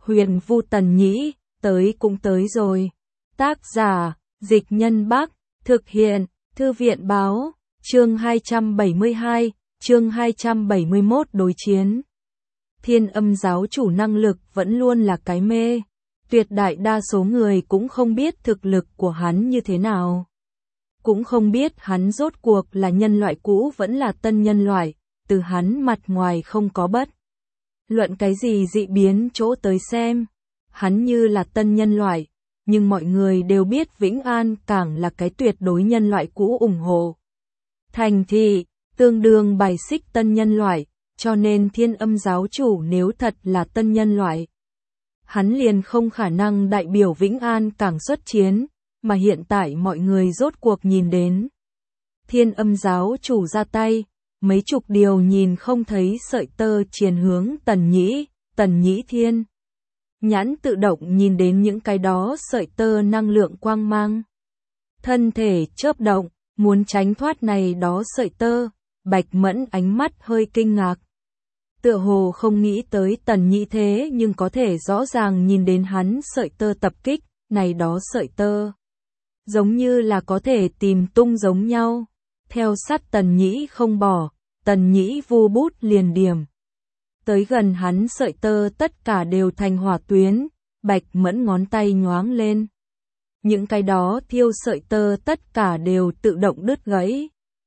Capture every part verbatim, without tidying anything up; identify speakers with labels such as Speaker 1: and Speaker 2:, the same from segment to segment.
Speaker 1: Huyền Vu Tần Nhĩ, tới cũng tới rồi. Tác giả, Dịch Nhân Bắc, thực hiện, Thư viện Báo, chương hai trăm bảy mươi hai, chương hai trăm bảy mươi mốt đối chiến. Thiên Âm giáo chủ năng lực vẫn luôn là cái mê, tuyệt đại đa số người cũng không biết thực lực của hắn như thế nào. Cũng không biết hắn rốt cuộc là nhân loại cũ vẫn là tân nhân loại, từ hắn mặt ngoài không có bất luận cái gì dị biến chỗ tới xem. Hắn như là tân nhân loại, nhưng mọi người đều biết Vĩnh An Cảng là cái tuyệt đối nhân loại cũ ủng hộ. Thành thị, tương đương bài xích tân nhân loại, cho nên Thiên Âm giáo chủ nếu thật là tân nhân loại, hắn liền không khả năng đại biểu Vĩnh An Cảng xuất chiến, mà hiện tại mọi người rốt cuộc nhìn đến. Thiên Âm giáo chủ ra tay, mấy chục điều nhìn không thấy sợi tơ triền hướng Tần Nhĩ, Tần Nhĩ Thiên. Nhãn tự động nhìn đến những cái đó sợi tơ năng lượng quang mang. Thân thể chớp động, muốn tránh thoát này đó sợi tơ, Bạch Mẫn ánh mắt hơi kinh ngạc. Tựa hồ không nghĩ tới Tần Nhĩ thế nhưng có thể rõ ràng nhìn đến hắn sợi tơ tập kích, này đó sợi tơ. Giống như là có thể tìm tung giống nhau. Theo sát Tần Nhĩ không bỏ, Tần Nhĩ vu bút liền điểm. Tới gần hắn sợi tơ tất cả đều thành hỏa tuyến, Bạch Mẫn ngón tay nhoáng lên. Những cái đó thiêu sợi tơ tất cả đều tự động đứt gãy.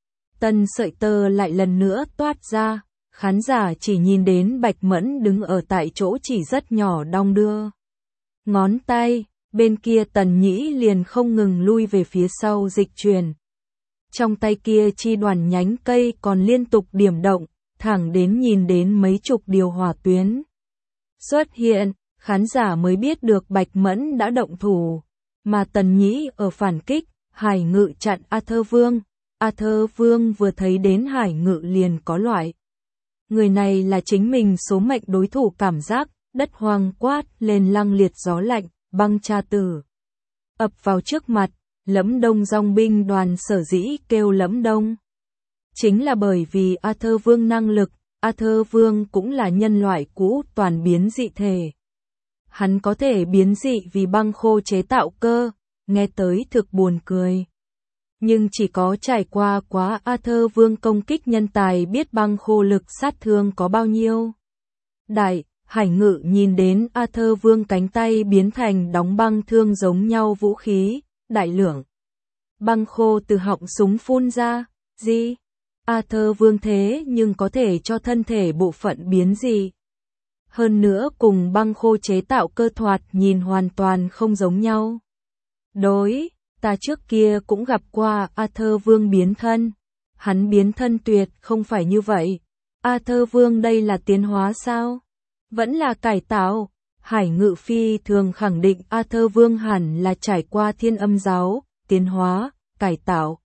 Speaker 1: Tân sợi tơ lại lần nữa toát ra, khán giả chỉ nhìn đến Bạch Mẫn đứng ở tại chỗ chỉ rất nhỏ đong đưa. Ngón tay, bên kia Tần Nhĩ liền không ngừng lui về phía sau dịch chuyển. Trong tay kia chi đoàn nhánh cây còn liên tục điểm động, thẳng đến nhìn đến mấy chục điều hỏa tuyến xuất hiện, khán giả mới biết được Bạch Mẫn đã động thủ, mà Tần Nhĩ ở phản kích, Hải Ngự chặn A Thơ Vương. A Thơ Vương vừa thấy đến Hải Ngự liền có loại người này là chính mình số mệnh đối thủ cảm giác, đất hoang quát lên lăng liệt gió lạnh, băng cha tử ập vào trước mặt. Lẫm Đông dòng binh đoàn sở dĩ kêu Lẫm Đông, chính là bởi vì A Thơ Vương năng lực. A Thơ Vương cũng là nhân loại cũ toàn biến dị thể. Hắn có thể biến dị vì băng khô chế tạo cơ, nghe tới thực buồn cười. Nhưng chỉ có trải qua quá A Thơ Vương công kích nhân tài biết băng khô lực sát thương có bao nhiêu. Đại, Hải Ngự nhìn đến A Thơ Vương cánh tay biến thành đóng băng thương giống nhau vũ khí. Đại lượng băng khô từ họng súng phun ra, gì? A Thơ Vương thế nhưng có thể cho thân thể bộ phận biến gì? Hơn nữa cùng băng khô chế tạo cơ thoạt nhìn hoàn toàn không giống nhau. Đối, ta trước kia cũng gặp qua A Thơ Vương biến thân. Hắn biến thân tuyệt không phải như vậy. A Thơ Vương đây là tiến hóa sao? Vẫn là cải tạo. Hải Ngự phi thường khẳng định A Thơ Vương hẳn là trải qua Thiên Âm giáo, tiến hóa, cải tạo.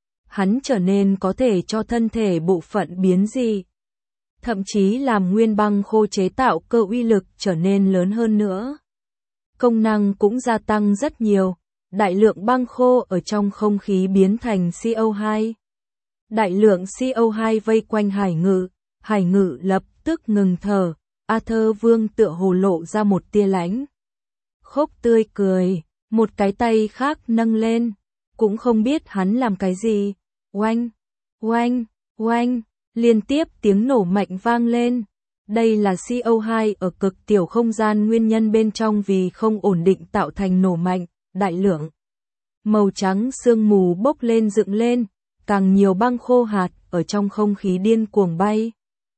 Speaker 1: Hắn trở nên có thể cho thân thể bộ phận biến dị. Thậm chí làm nguyên băng khô chế tạo cơ uy lực trở nên lớn hơn nữa. Công năng cũng gia tăng rất nhiều, đại lượng băng khô ở trong không khí biến thành C O hai. Đại lượng C O hai vây quanh Hải Ngự, Hải Ngự lập tức ngừng thở. A Thơ Vương tựa hồ lộ ra một tia lãnh khốc tươi cười, một cái tay khác nâng lên, cũng không biết hắn làm cái gì. Oanh, oanh, oanh, liên tiếp tiếng nổ mạnh vang lên. Đây là C O hai ở cực tiểu không gian nguyên nhân bên trong vì không ổn định tạo thành nổ mạnh, đại lượng màu trắng sương mù bốc lên dựng lên, càng nhiều băng khô hạt ở trong không khí điên cuồng bay.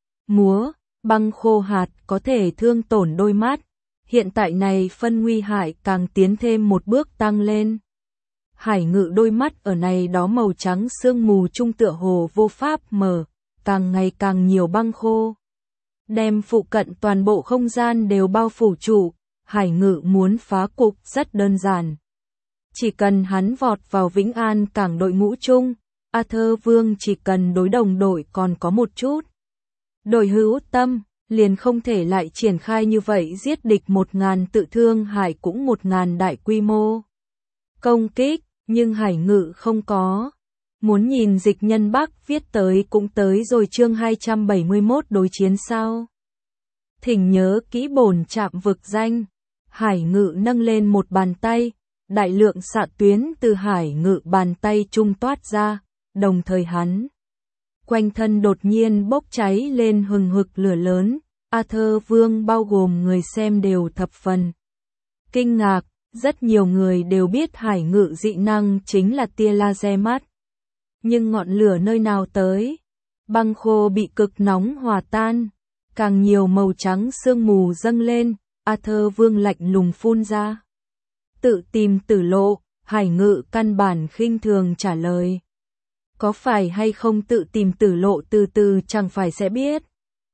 Speaker 1: Múa. Băng khô hạt có thể thương tổn đôi mắt, hiện tại này phân nguy hại càng tiến thêm một bước tăng lên. Hải Ngự đôi mắt ở này đó màu trắng sương mù trung tựa hồ vô pháp mở, càng ngày càng nhiều băng khô. Đem phụ cận toàn bộ không gian đều bao phủ trụ, Hải Ngự muốn phá cục rất đơn giản. Chỉ cần hắn vọt vào Vĩnh An Cảng đội ngũ chung, A Thơ Vương chỉ cần đối đồng đội còn có một chút đội hữu tâm, liền không thể lại triển khai như vậy giết địch một ngàn tự thương hại cũng một ngàn đại quy mô công kích, nhưng Hải Ngự không có. Muốn nhìn Dịch Nhân Bắc viết tới cũng tới rồi chương hai trăm bảy mươi mốt đối chiến sao. Thỉnh nhớ kỹ bổn trạm vực danh. Hải Ngự nâng lên một bàn tay, đại lượng xạ tuyến từ Hải Ngự bàn tay trung toát ra, đồng thời hắn quanh thân đột nhiên bốc cháy lên hừng hực lửa lớn. Arthur Vương bao gồm người xem đều thập phần kinh ngạc, rất nhiều người đều biết Hải Ngự dị năng chính là tia laser mắt. Nhưng ngọn lửa nơi nào tới? Băng khô bị cực nóng hòa tan, càng nhiều màu trắng sương mù dâng lên, Arthur Vương lạnh lùng phun ra. Tự tìm tử lộ, Hải Ngự căn bản khinh thường trả lời. Có phải hay không tự tìm tử lộ từ từ chẳng phải sẽ biết.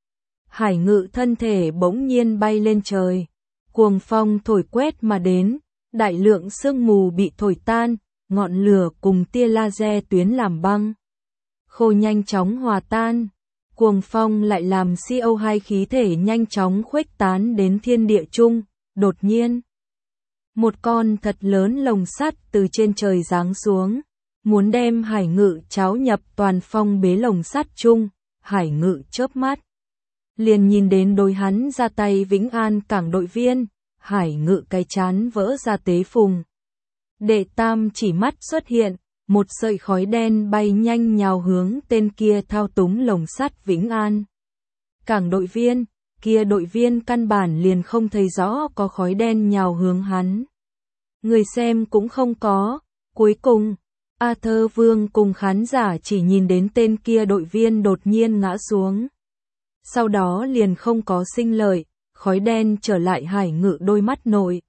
Speaker 1: Hải Ngự thân thể bỗng nhiên bay lên trời, cuồng phong thổi quét mà đến, đại lượng sương mù bị thổi tan, ngọn lửa cùng tia laser tuyến làm băng khô nhanh chóng hòa tan. Cuồng phong lại làm xê o hai khí thể nhanh chóng khuếch tán đến thiên địa chung. Đột nhiên, một con thật lớn lồng sắt từ trên trời giáng xuống, muốn đem Hải Ngự cháo nhập toàn phong bế lồng sắt chung. Hải Ngự chớp mắt, liền nhìn đến đối hắn ra tay Vĩnh An cảng đội viên. Hải Ngự cái chán vỡ ra tế phùng. Đệ tam chỉ mắt xuất hiện, một sợi khói đen bay nhanh nhào hướng tên kia thao túng lồng sắt Vĩnh An cảng đội viên. Kia đội viên căn bản liền không thấy rõ có khói đen nhào hướng hắn. Người xem cũng không có. Cuối cùng, Arthur Vương cùng khán giả chỉ nhìn đến tên kia đội viên đột nhiên ngã xuống. Sau đó liền không có sinh lợi, khói đen trở lại Hải Ngự đôi mắt nội.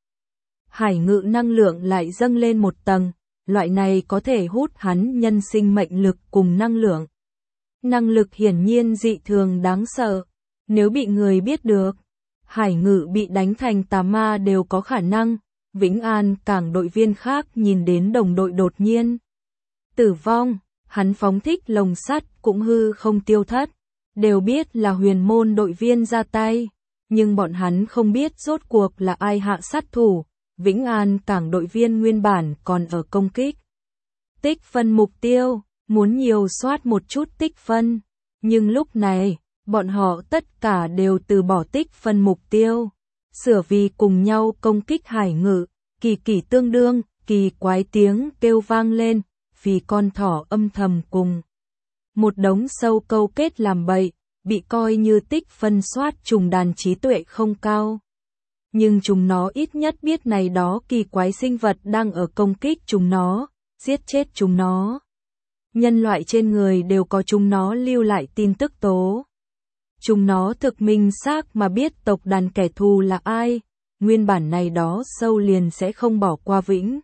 Speaker 1: Hải Ngự năng lượng lại dâng lên một tầng, loại này có thể hút hắn nhân sinh mệnh lực cùng năng lượng. Năng lực hiển nhiên dị thường đáng sợ, nếu bị người biết được, Hải Ngự bị đánh thành tà ma đều có khả năng. Vĩnh An cảng đội viên khác nhìn đến đồng đội đột nhiên tử vong, hắn phóng thích lồng sắt cũng hư không tiêu thất, đều biết là huyền môn đội viên ra tay, nhưng bọn hắn không biết rốt cuộc là ai hạ sát thủ. Vĩnh An cảng đội viên nguyên bản còn ở công kích tích phân mục tiêu, muốn nhiều soát một chút tích phân, nhưng lúc này, bọn họ tất cả đều từ bỏ tích phân mục tiêu, sửa vì cùng nhau công kích Hải Ngự. Kỳ kỳ tương đương, kỳ quái tiếng kêu vang lên, vì con thỏ âm thầm cùng một đống sâu câu kết làm bậy, bị coi như tích phân soát trùng đàn trí tuệ không cao. Nhưng chúng nó ít nhất biết này đó kỳ quái sinh vật đang ở công kích chúng nó, giết chết chúng nó. Nhân loại trên người đều có chúng nó lưu lại tin tức tố. Chúng nó thực minh xác mà biết tộc đàn kẻ thù là ai, nguyên bản này đó sâu liền sẽ không bỏ qua Vĩnh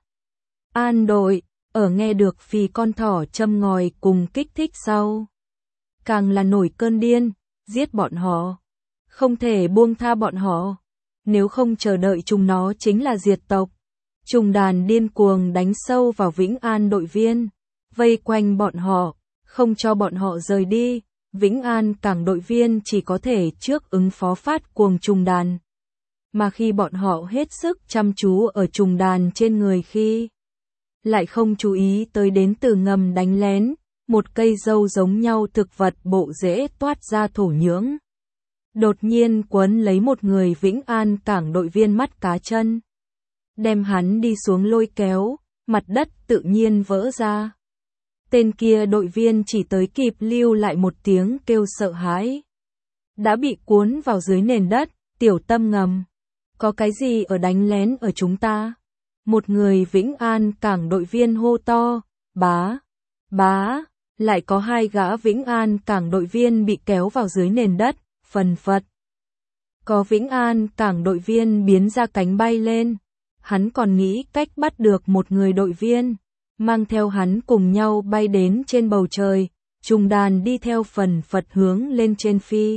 Speaker 1: An đội, ở nghe được phì con thỏ châm ngòi cùng kích thích sau. Càng là nổi cơn điên, giết bọn họ. Không thể buông tha bọn họ, nếu không chờ đợi chúng nó chính là diệt tộc. Trùng đàn điên cuồng đánh sâu vào Vĩnh An đội viên, vây quanh bọn họ, không cho bọn họ rời đi. Vĩnh An cảng đội viên chỉ có thể trước ứng phó phát cuồng trùng đàn. Mà khi bọn họ hết sức chăm chú ở trùng đàn trên người khi lại không chú ý tới đến từ ngầm đánh lén, một cây dâu giống nhau thực vật bộ rễ toát ra thổ nhưỡng. Đột nhiên quấn lấy một người Vĩnh An cảng đội viên mắt cá chân. Đem hắn đi xuống lôi kéo, mặt đất tự nhiên vỡ ra. Tên kia đội viên chỉ tới kịp lưu lại một tiếng kêu sợ hãi. Đã bị cuốn vào dưới nền đất, tiểu tâm ngầm. Có cái gì ở đánh lén ở chúng ta? Một người Vĩnh An cảng đội viên hô to, bá, bá, lại có hai gã Vĩnh An cảng đội viên bị kéo vào dưới nền đất, phần phật. Có Vĩnh An cảng đội viên biến ra cánh bay lên, hắn còn nghĩ cách bắt được một người đội viên, mang theo hắn cùng nhau bay đến trên bầu trời, trùng đàn đi theo phần phật hướng lên trên phi.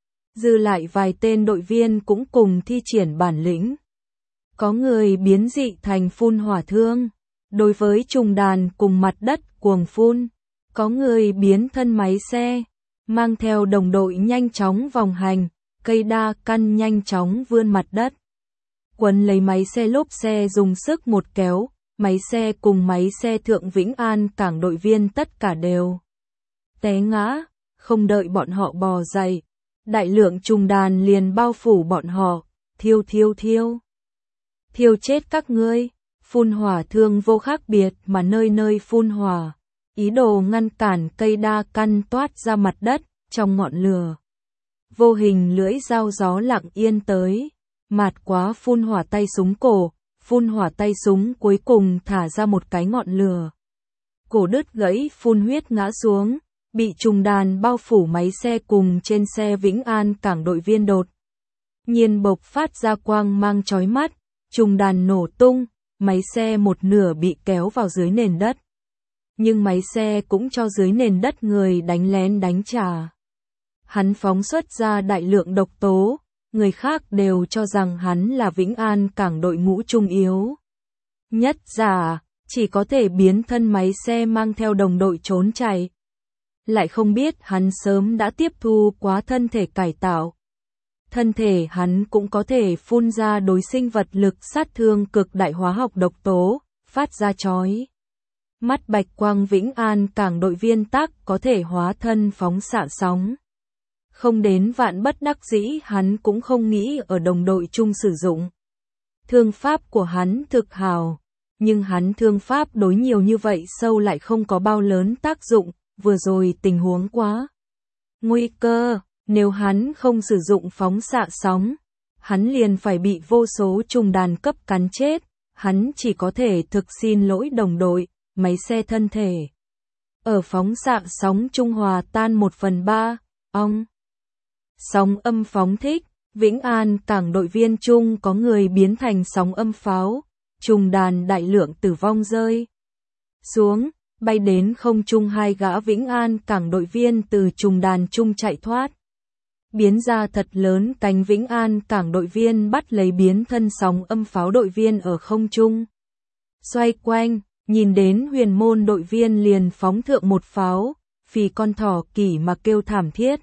Speaker 1: Dư lại vài tên đội viên cũng cùng thi triển bản lĩnh. Có người biến dị thành phun hỏa thương, đối với trùng đàn cùng mặt đất cuồng phun. Có người biến thân máy xe, mang theo đồng đội nhanh chóng vòng hành, cây đa căn nhanh chóng vươn mặt đất. Quấn lấy máy xe lốp xe dùng sức một kéo, máy xe cùng máy xe thượng Vĩnh An cảng đội viên tất cả đều té ngã, không đợi bọn họ bò dậy. đại lượng trùng đàn liền bao phủ bọn họ, thiêu thiêu thiêu. Thiêu chết các ngươi, phun hỏa thương vô khác biệt mà nơi nơi phun hỏa, ý đồ ngăn cản cây đa căn toát ra mặt đất, trong ngọn lửa. Vô hình lưỡi dao gió lặng yên tới, mạt quá phun hỏa tay súng cổ, phun hỏa tay súng cuối cùng thả ra một cái ngọn lửa. Cổ đứt gãy phun huyết ngã xuống, bị trùng đàn bao phủ máy xe cùng trên xe Vĩnh An cảng đội viên đột nhiên bộc phát ra quang mang chói mắt, trùng đàn nổ tung, máy xe một nửa bị kéo vào dưới nền đất. Nhưng máy xe cũng cho dưới nền đất người đánh lén đánh trả. Hắn phóng xuất ra đại lượng độc tố, người khác đều cho rằng hắn là Vĩnh An cảng đội ngũ trung yếu nhất giả, chỉ có thể biến thân máy xe mang theo đồng đội trốn chạy. Lại không biết hắn sớm đã tiếp thu quá thân thể cải tạo. Thân thể hắn cũng có thể phun ra đối sinh vật lực sát thương cực đại hóa học độc tố, phát ra chói mắt bạch quang. Vĩnh An cảng đội viên tắc có thể hóa thân phóng xạ sóng. Không đến vạn bất đắc dĩ hắn cũng không nghĩ ở đồng đội chung sử dụng. Thương pháp của hắn thực hào, nhưng hắn thương pháp đối nhiều như vậy sâu lại không có bao lớn tác dụng, vừa rồi tình huống quá nguy cơ, nếu hắn không sử dụng phóng xạ sóng, hắn liền phải bị vô số trùng đàn cấp cắn chết, hắn chỉ có thể thực xin lỗi đồng đội, máy xe thân thể. Ở phóng xạ sóng trung hòa tan một phần ba, ong. Sóng âm phóng thích, Vĩnh An cảng đội viên chung có người biến thành sóng âm pháo, trùng đàn đại lượng tử vong rơi xuống, bay đến không trung hai gã Vĩnh An cảng đội viên từ trùng đàn chung chạy thoát. Biến ra thật lớn cánh Vĩnh An cảng đội viên bắt lấy biến thân sóng âm pháo đội viên ở không trung. Xoay quanh, nhìn đến huyền môn đội viên liền phóng thượng một pháo, phì con thỏ kỷ mà kêu thảm thiết.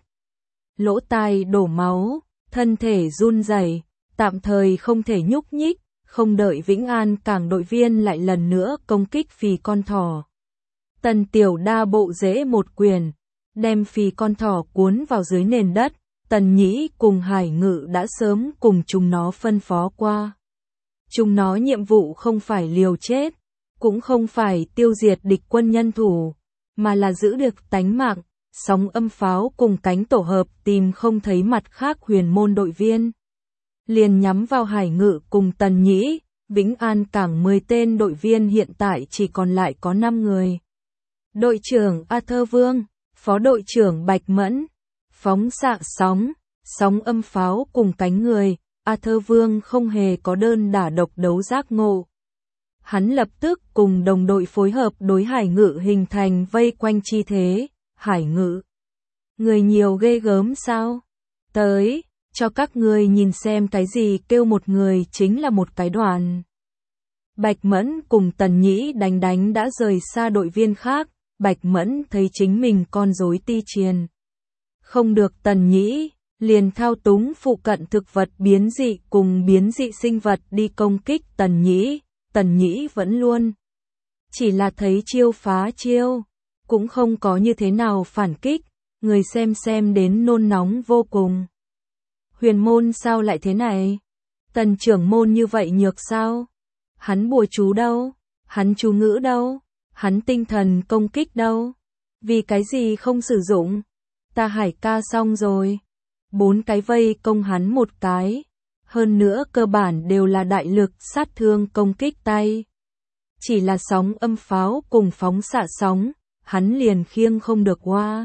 Speaker 1: Lỗ tai đổ máu, thân thể run rẩy, tạm thời không thể nhúc nhích, không đợi Vĩnh An cảng đội viên lại lần nữa công kích phì con thỏ. Tần Tiểu Đa bộ dễ một quyền, đem phì con thỏ cuốn vào dưới nền đất, Tần Nhĩ cùng Hải Ngự đã sớm cùng chúng nó phân phó qua. Chúng nó nhiệm vụ không phải liều chết, cũng không phải tiêu diệt địch quân nhân thủ, mà là giữ được tánh mạng. Sóng âm pháo cùng cánh tổ hợp tìm không thấy mặt khác huyền môn đội viên. Liền nhắm vào Hải Ngự cùng Tần Nhĩ, Vĩnh An cảng mười tên đội viên hiện tại chỉ còn lại có năm người. Đội trưởng A Thơ Vương, phó đội trưởng Bạch Mẫn, phóng xạ sóng, sóng âm pháo cùng cánh người, A Thơ Vương không hề có đơn đả độc đấu giác ngộ. Hắn lập tức cùng đồng đội phối hợp đối Hải Ngự hình thành vây quanh chi thế. Hải Ngự, người nhiều ghê gớm sao? Tới, cho các người nhìn xem cái gì kêu một người chính là một cái đoàn. Bạch Mẫn cùng Tần Nhĩ đánh đánh đã rời xa đội viên khác, Bạch Mẫn thấy chính mình con rối ti triền. Không được Tần Nhĩ, liền thao túng phụ cận thực vật biến dị cùng biến dị sinh vật đi công kích Tần Nhĩ, Tần Nhĩ vẫn luôn. Chỉ là thấy chiêu phá chiêu. Cũng không có như thế nào phản kích, người xem xem đến nôn nóng vô cùng. Huyền môn sao lại thế này? Tần trưởng môn như vậy nhược sao? Hắn bùa chú đâu? Hắn chú ngữ đâu? Hắn tinh thần công kích đâu? Vì cái gì không sử dụng? Ta Hải ca xong rồi. Bốn cái vây công hắn một cái. Hơn nữa cơ bản đều là đại lực sát thương công kích tay. Chỉ là sóng âm pháo cùng phóng xạ sóng. Hắn liền khiêng không được qua.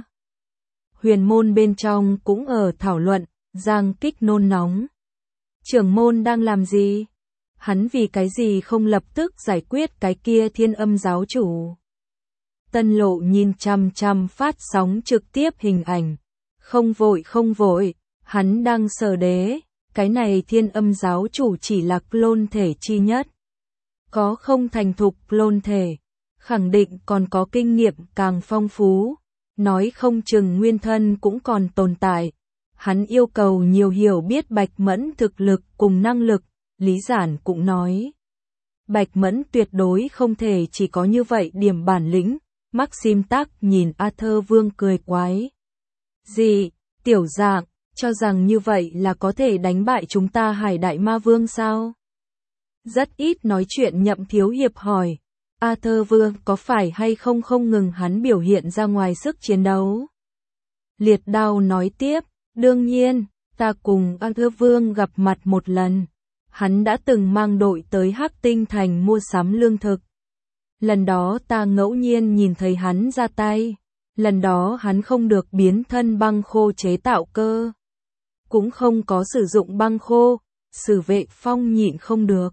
Speaker 1: Huyền môn bên trong cũng ở thảo luận, giang kích nôn nóng. Trưởng môn đang làm gì? Hắn vì cái gì không lập tức giải quyết cái kia Thiên Âm giáo chủ? Tân Lộ nhìn chằm chằm phát sóng trực tiếp hình ảnh. Không vội không vội, hắn đang sở đế, cái này Thiên Âm giáo chủ chỉ là clone thể chi nhất. Có không thành thục clone thể. Khẳng định còn có kinh nghiệm càng phong phú, nói không chừng nguyên thân cũng còn tồn tại. Hắn yêu cầu nhiều hiểu biết Bạch Mẫn thực lực cùng năng lực, Lý Giản cũng nói. Bạch Mẫn tuyệt đối không thể chỉ có như vậy điểm bản lĩnh, Maxim Tắc nhìn A Thơ Vương cười quái. Gì, tiểu dạng, Cho rằng như vậy là có thể đánh bại chúng ta Hải Đại Ma Vương sao? Rất ít nói chuyện Nhậm Thiếu Hiệp hỏi. Arthur Vương có phải hay không không ngừng hắn biểu hiện ra ngoài sức chiến đấu? Liệt Đao nói tiếp, đương nhiên, ta cùng Arthur Vương gặp mặt một lần. Hắn đã từng mang đội tới Hắc Tinh Thành mua sắm lương thực. Lần đó ta ngẫu nhiên nhìn thấy hắn ra tay. Lần đó hắn không được biến thân băng khô chế tạo cơ. Cũng không có sử dụng băng khô, Sử Vệ Phong nhịn không được.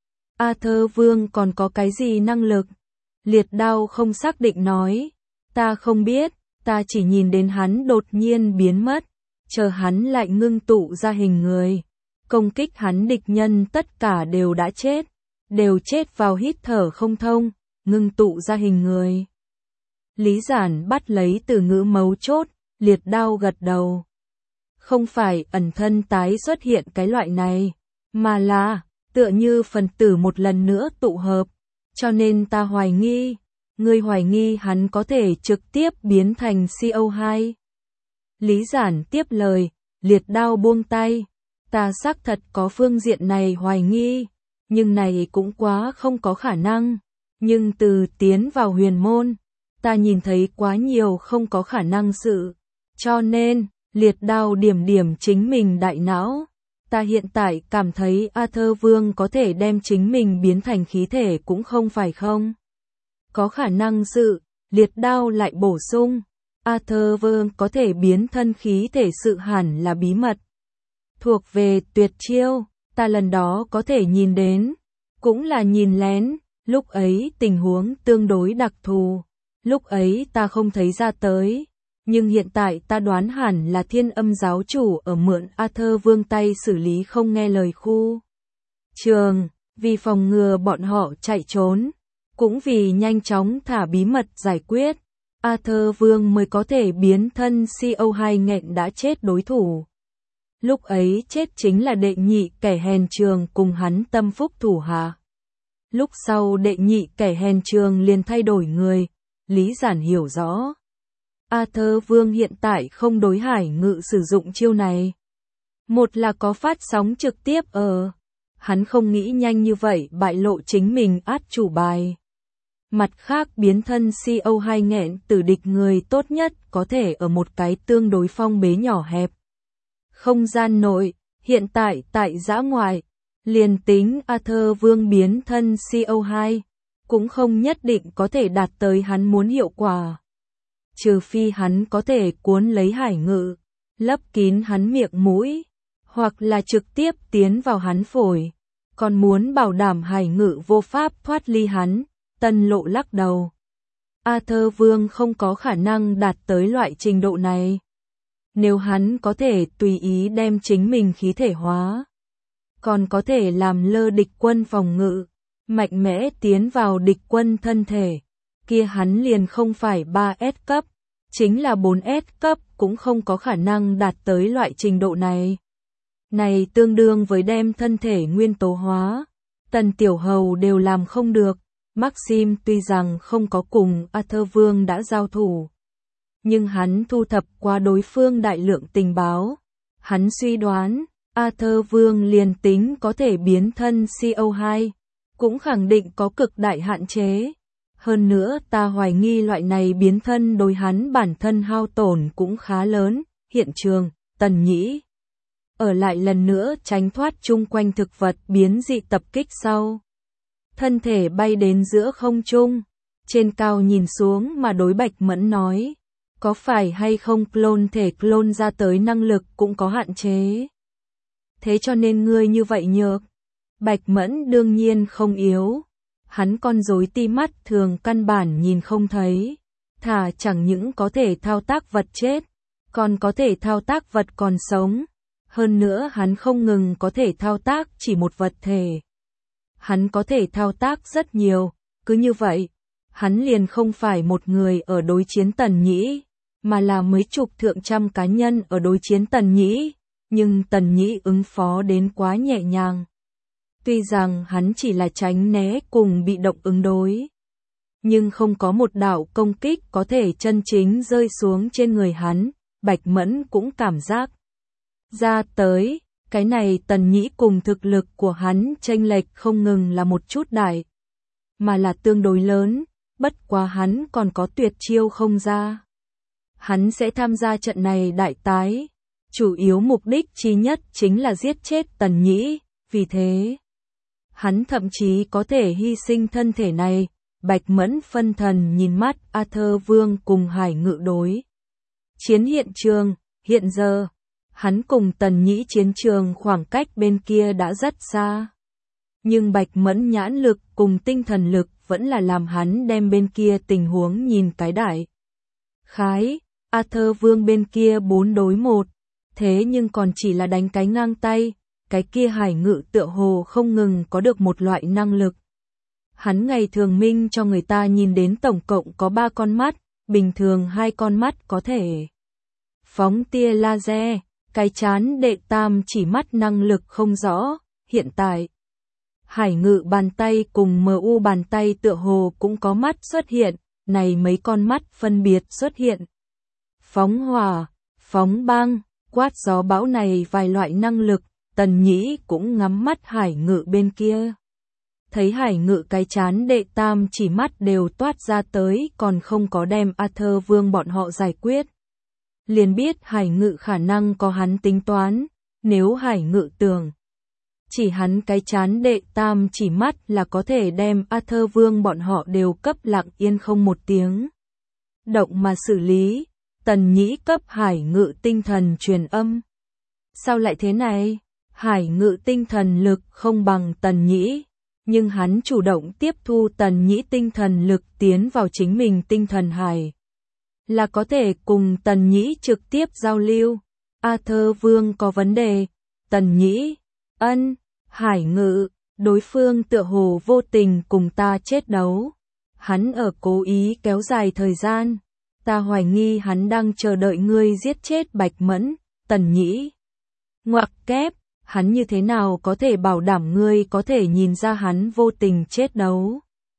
Speaker 1: Arthur Vương còn có cái gì năng lực? Liệt Đao không xác định nói. Ta không biết, ta chỉ nhìn đến hắn đột nhiên biến mất. Chờ hắn lại ngưng tụ ra hình người. Công kích hắn địch nhân tất cả đều đã chết. Đều chết vào hít thở không thông, ngưng tụ ra hình người. Lý Giản bắt lấy từ ngữ mấu chốt, Liệt Đao gật đầu. Không phải ẩn thân tái xuất hiện cái loại này, mà là tựa như phần tử một lần nữa tụ hợp. Cho nên ta hoài nghi, ngươi hoài nghi hắn có thể trực tiếp biến thành C O hai. Lý Giản tiếp lời, Liệt Đao buông tay. Ta xác thật có phương diện này hoài nghi, nhưng này cũng quá không có khả năng. Nhưng từ tiến vào huyền môn, ta nhìn thấy quá nhiều không có khả năng sự. Cho nên, Liệt Đao điểm điểm chính mình đại não. Ta hiện tại cảm thấy Arthur Vương có thể đem chính mình biến thành khí thể cũng không phải không? Có khả năng sự, Liệt Đao lại bổ sung. Arthur Vương có thể biến thân khí thể sự hẳn là bí mật. Thuộc về tuyệt chiêu, ta lần đó có thể nhìn đến. Cũng là nhìn lén, lúc ấy tình huống tương đối đặc thù. Lúc ấy ta không thấy ra tới. Nhưng hiện tại ta đoán hẳn là Thiên Âm giáo chủ ở mượn Arthur Vương tay xử lý không nghe lời khu trường, vì phòng ngừa bọn họ chạy trốn, cũng vì nhanh chóng thả bí mật giải quyết, Arthur Vương mới có thể biến thân C O hai nghẹn đã chết đối thủ. Lúc ấy chết chính là đệ nhị kẻ hèn trường cùng hắn tâm phúc thủ hạ. Lúc sau đệ nhị kẻ hèn trường liền thay đổi người, Lý Giản hiểu rõ. Arthur Vương hiện tại không đối Hải Ngự sử dụng chiêu này. Một là có phát sóng trực tiếp ở. Hắn không nghĩ nhanh như vậy bại lộ chính mình át chủ bài. Mặt khác biến thân C O hai nghẹn từ địch người tốt nhất có thể ở một cái tương đối phong bế nhỏ hẹp. Không gian nội, hiện tại tại dã ngoại, liền tính Arthur Vương biến thân C O hai, cũng không nhất định có thể đạt tới hắn muốn hiệu quả. Trừ phi hắn có thể cuốn lấy Hải Ngự, lấp kín hắn miệng mũi, hoặc là trực tiếp tiến vào hắn phổi. Còn muốn bảo đảm Hải Ngự vô pháp thoát ly hắn, Tân Lộ lắc đầu. Arthur Vương không có khả năng đạt tới loại trình độ này. Nếu hắn có thể tùy ý đem chính mình khí thể hóa, còn có thể làm lơ địch quân phòng ngự, mạnh mẽ tiến vào địch quân thân thể, kia hắn liền không phải ba S cấp, chính là bốn S cấp cũng không có khả năng đạt tới loại trình độ này. Này tương đương với đem thân thể nguyên tố hóa, Tần Tiểu Hầu đều làm không được. Maxim tuy rằng không có cùng Arthur Vương đã giao thủ, nhưng hắn thu thập qua đối phương đại lượng tình báo. Hắn suy đoán, Arthur Vương liền tính có thể biến thân C O hai, cũng khẳng định có cực đại hạn chế. Hơn nữa ta hoài nghi loại này biến thân đối hắn bản thân hao tổn cũng khá lớn. Hiện trường, Tần Nhĩ ở lại lần nữa tránh thoát chung quanh thực vật biến dị tập kích sau. Thân thể bay đến giữa không trung, trên cao nhìn xuống mà đối Bạch Mẫn nói, có phải hay không clone thể clone ra tới năng lực cũng có hạn chế. Thế cho nên ngươi như vậy nhược. Bạch Mẫn đương nhiên không yếu. Hắn con rối ti mắt thường căn bản nhìn không thấy. Thả chẳng những có thể thao tác vật chết, còn có thể thao tác vật còn sống. Hơn nữa hắn không ngừng có thể thao tác chỉ một vật thể. Hắn có thể thao tác rất nhiều, cứ như vậy, hắn liền không phải một người ở đối chiến Tần Nhĩ, mà là mấy chục thượng trăm cá nhân ở đối chiến Tần Nhĩ, nhưng Tần Nhĩ ứng phó đến quá nhẹ nhàng. Tuy rằng hắn chỉ là tránh né cùng bị động ứng đối, nhưng không có một đạo công kích có thể chân chính rơi xuống trên người hắn, Bạch Mẫn cũng cảm giác ra tới, cái này Tần Nhĩ cùng thực lực của hắn chênh lệch không ngừng là một chút đại, mà là tương đối lớn, bất quá hắn còn có tuyệt chiêu không ra. Hắn sẽ tham gia trận này đại tái, chủ yếu mục đích chi nhất chính là giết chết Tần Nhĩ, vì thế hắn thậm chí có thể hy sinh thân thể này. Bạch Mẫn phân thần nhìn mắt Arthur Vương cùng Hải Ngự đối chiến hiện trường, hiện giờ hắn cùng Tần Nhĩ chiến trường khoảng cách bên kia đã rất xa. Nhưng Bạch Mẫn nhãn lực cùng tinh thần lực vẫn là làm hắn đem bên kia tình huống nhìn cái đại khái. Arthur Vương bên kia bốn đối một, thế nhưng còn chỉ là đánh cái ngang tay, cái kia Hải Ngự tựa hồ không ngừng có được một loại năng lực. Hắn ngày thường minh cho người ta nhìn đến tổng cộng có ba con mắt, bình thường hai con mắt có thể phóng tia laser, cái chán đệ tam chỉ mắt năng lực không rõ, hiện tại Hải Ngự bàn tay cùng em u bàn tay tựa hồ cũng có mắt xuất hiện, này mấy con mắt phân biệt xuất hiện phóng hỏa, phóng băng, quát gió bão này vài loại năng lực. Tần Nhĩ cũng ngắm mắt Hải Ngự bên kia. Thấy Hải Ngự cái chán đệ tam chỉ mắt đều toát ra tới còn không có đem Arthur Vương bọn họ giải quyết. Liền biết Hải Ngự khả năng có hắn tính toán, nếu Hải Ngự tưởng chỉ hắn cái chán đệ tam chỉ mắt là có thể đem Arthur Vương bọn họ đều cấp lặng yên không một tiếng động mà xử lý. Tần Nhĩ cấp Hải Ngự tinh thần truyền âm. Sao lại thế này? Hải Ngự tinh thần lực không bằng Tần Nhĩ, nhưng hắn chủ động tiếp thu Tần Nhĩ tinh thần lực tiến vào chính mình tinh thần hải, là có thể cùng Tần Nhĩ trực tiếp giao lưu. Arthur Vương có vấn đề. Tần Nhĩ, ân, Hải Ngự, đối phương tựa hồ vô tình cùng ta chết đấu. Hắn ở cố ý kéo dài thời gian. Ta hoài nghi hắn đang chờ đợi ngươi giết chết Bạch Mẫn. Tần Nhĩ, ngoặc kép, hắn như thế nào có thể bảo đảm ngươi có thể nhìn ra hắn vô tình chết đấu,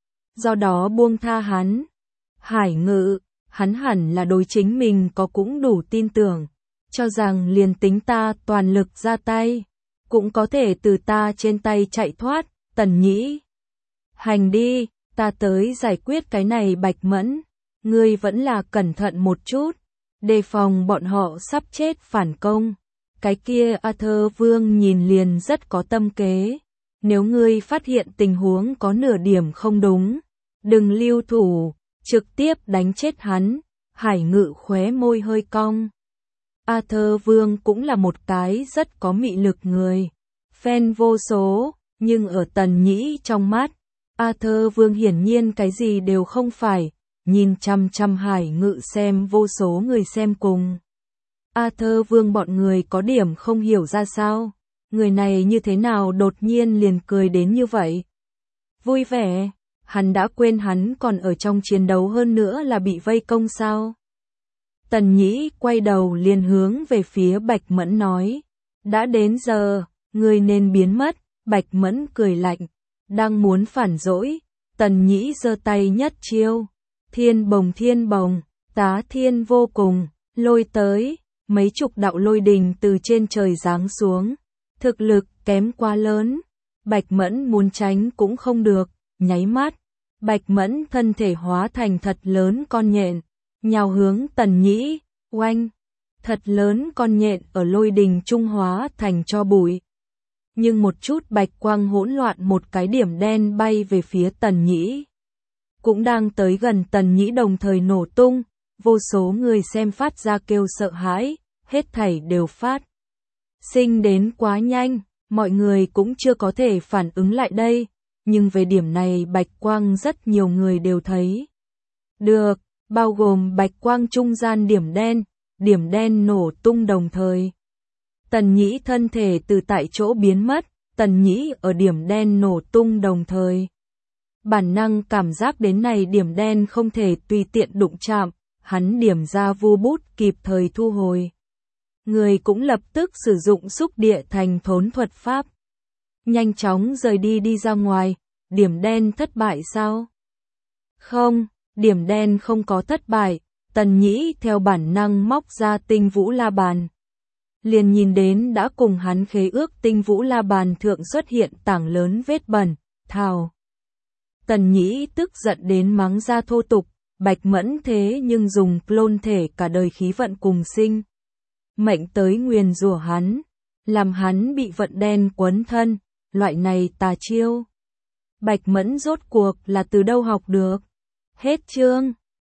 Speaker 1: do đó buông tha hắn. Hải Ngự, hắn hẳn là đối chính mình có cũng đủ tin tưởng, cho rằng liền tính ta toàn lực ra tay, cũng có thể từ ta trên tay chạy thoát. Tần Nhĩ, hành đi, ta tới giải quyết cái này Bạch Mẫn, ngươi vẫn là cẩn thận một chút, đề phòng bọn họ sắp chết phản công. Cái kia Arthur Vương nhìn liền rất có tâm kế, nếu ngươi phát hiện tình huống có nửa điểm không đúng, đừng lưu thủ, trực tiếp đánh chết hắn. Hải Ngự khóe môi hơi cong. Arthur Vương cũng là một cái rất có mị lực người, fan vô số, nhưng ở Tần Nhĩ trong mắt, Arthur Vương hiển nhiên cái gì đều không phải, nhìn chăm chăm Hải Ngự xem vô số người xem cùng. Arthur Vương bọn người có điểm không hiểu ra sao, người này như thế nào đột nhiên liền cười đến như vậy. Vui vẻ, hắn đã quên hắn còn ở trong chiến đấu hơn nữa là bị vây công sao. Tần Nhĩ quay đầu liền hướng về phía Bạch Mẫn nói, đã đến giờ, người nên biến mất. Bạch Mẫn cười lạnh, đang muốn phản dỗi, Tần Nhĩ giơ tay nhất chiêu, thiên bồng thiên bồng, tá thiên vô cùng, lôi tới. Mấy chục đạo lôi đình từ trên trời giáng xuống, thực lực kém quá lớn, Bạch Mẫn muốn tránh cũng không được, nháy mắt, Bạch Mẫn thân thể hóa thành thật lớn con nhện, nhào hướng Tần Nhĩ, oanh, thật lớn con nhện ở lôi đình trung hóa thành tro bụi. Nhưng một chút bạch quang hỗn loạn một cái điểm đen bay về phía Tần Nhĩ. Cũng đang tới gần Tần Nhĩ đồng thời nổ tung. Vô số người xem phát ra kêu sợ hãi, hết thảy đều phát sinh đến quá nhanh, mọi người cũng chưa có thể phản ứng lại đây, nhưng về điểm này bạch quang rất nhiều người đều thấy được, bao gồm bạch quang trung gian điểm đen, điểm đen nổ tung đồng thời. Tần Nhĩ thân thể từ tại chỗ biến mất, Tần Nhĩ ở điểm đen nổ tung đồng thời. Bản năng cảm giác đến này điểm đen không thể tùy tiện đụng chạm. Hắn điểm ra vu bút kịp thời thu hồi. Người cũng lập tức sử dụng xúc địa thành thốn thuật pháp. Nhanh chóng rời đi đi ra ngoài. Điểm đen thất bại sao? Không, điểm đen không có thất bại. Tần Nhĩ theo bản năng móc ra tinh vũ la bàn. liền nhìn đến đã cùng hắn khế ước Tinh Vũ La Bàn thượng xuất hiện tảng lớn vết bẩn, thào. Tần Nhĩ tức giận đến mắng ra thô tục, Bạch Mẫn thế nhưng dùng clone thể cả đời khí vận cùng sinh. Mệnh tới nguyền rủa hắn, làm hắn bị vận đen quấn thân, loại này tà chiêu. Bạch Mẫn rốt cuộc là từ đâu học được? Hết chương.